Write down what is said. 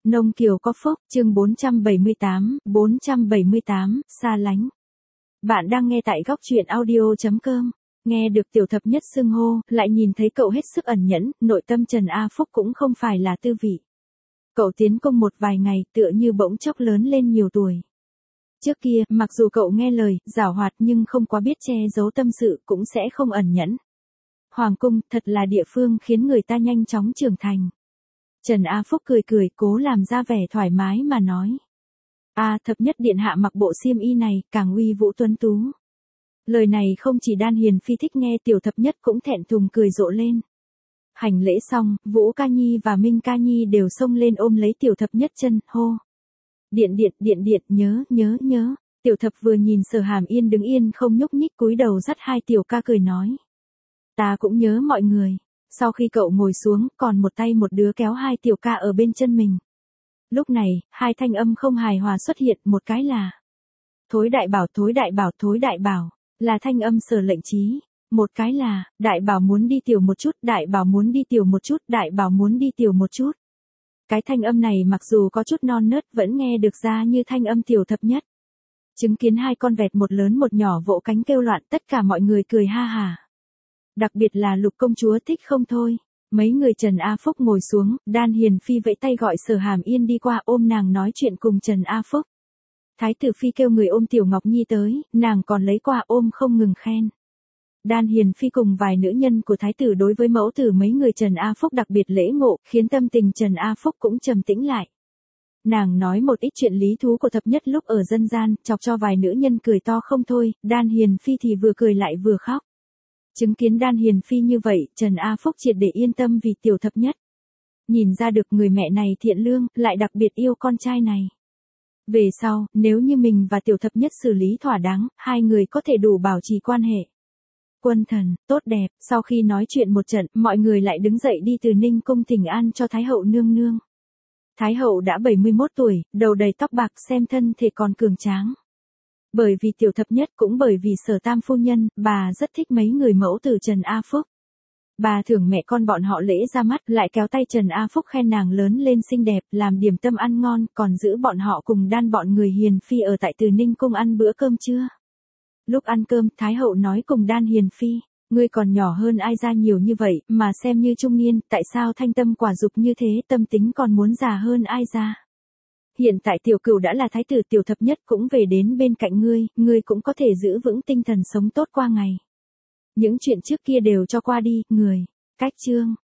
Nông Kiều có phúc, chương 478, xa lánh. Bạn đang nghe tại góc truyện audio.com. Nghe được Tiểu Thập Nhất xưng hô, lại nhìn thấy cậu hết sức ẩn nhẫn, nội tâm Trần A Phúc cũng không phải là tư vị. Cậu tiến công một vài ngày, tựa như bỗng chốc lớn lên nhiều tuổi. Trước kia, mặc dù cậu nghe lời, giảo hoạt nhưng không quá biết che giấu tâm sự, cũng sẽ không ẩn nhẫn. Hoàng cung, thật là địa phương khiến người ta nhanh chóng trưởng thành. Trần A Phúc cười cười, cố làm ra vẻ thoải mái mà nói. Thập Nhất điện hạ mặc bộ xiêm y này, càng uy vũ tuấn tú. Lời này không chỉ Đan Hiền Phi thích nghe, Tiểu Thập Nhất cũng thẹn thùng cười rộ lên. Hành lễ xong, Vũ Ca Nhi và Minh Ca Nhi đều xông lên ôm lấy Tiểu Thập Nhất chân, hô. Điện, nhớ. Tiểu Thập vừa nhìn Sở Hàm Yên đứng yên không nhúc nhích, cúi đầu dắt hai tiểu ca cười nói. Ta cũng nhớ mọi người. Sau khi cậu ngồi xuống, còn một tay một đứa kéo hai tiểu ca ở bên chân mình. Lúc này, hai thanh âm không hài hòa xuất hiện, một cái là Thối đại bảo, là thanh âm Sở Lệnh Chí. Một cái là, đại bảo muốn đi tiểu một chút. Cái thanh âm này mặc dù có chút non nớt vẫn nghe được ra như thanh âm Tiểu Thập Nhất. Chứng kiến hai con vẹt một lớn một nhỏ vỗ cánh kêu loạn, tất cả mọi người cười ha hả. Đặc biệt là Lục công chúa thích không thôi. Mấy người Trần A Phúc ngồi xuống, Đan Hiền Phi vẫy tay gọi Sở Hàm Yên đi qua ôm nàng nói chuyện cùng Trần A Phúc. Thái tử Phi kêu người ôm Tiểu Ngọc Nhi tới, nàng còn lấy qua ôm không ngừng khen. Đan Hiền Phi cùng vài nữ nhân của thái tử đối với mẫu tử mấy người Trần A Phúc đặc biệt lễ ngộ, khiến tâm tình Trần A Phúc cũng trầm tĩnh lại. Nàng nói một ít chuyện lý thú của Thập Nhất lúc ở dân gian, chọc cho vài nữ nhân cười to không thôi, Đan Hiền Phi thì vừa cười lại vừa khóc. Chứng kiến Đan Hiền Phi như vậy, Trần A Phúc triệt để yên tâm vì Tiểu Thập Nhất. Nhìn ra được người mẹ này thiện lương, lại đặc biệt yêu con trai này. Về sau, nếu như mình và Tiểu Thập Nhất xử lý thỏa đáng, hai người có thể đủ bảo trì quan hệ quân thần, tốt đẹp. Sau khi nói chuyện một trận, mọi người lại đứng dậy đi từ Ninh cung thỉnh an cho Thái hậu nương nương. Thái hậu đã 71 tuổi, đầu đầy tóc bạc, xem thân thể còn cường tráng. Bởi vì Tiểu Thập Nhất cũng bởi vì Sở Tam phu nhân, bà rất thích mấy người mẫu tử Trần A Phúc. Bà thưởng mẹ con bọn họ lễ ra mắt, lại kéo tay Trần A Phúc khen nàng lớn lên xinh đẹp, làm điểm tâm ăn ngon, còn giữ bọn họ cùng Đan bọn người Hiền Phi ở tại Từ Ninh cung ăn bữa cơm trưa. Lúc ăn cơm, Thái hậu nói cùng Đan Hiền Phi, ngươi còn nhỏ hơn ai ra nhiều như vậy, mà xem như trung niên, tại sao thanh tâm quả dục như thế, tâm tính còn muốn già hơn ai ra. Hiện tại Tiểu Cửu đã là thái tử, Tiểu Thập Nhất cũng về đến bên cạnh ngươi cũng có thể giữ vững tinh thần sống tốt qua ngày. Những chuyện trước kia đều cho qua đi, người. Cách chương.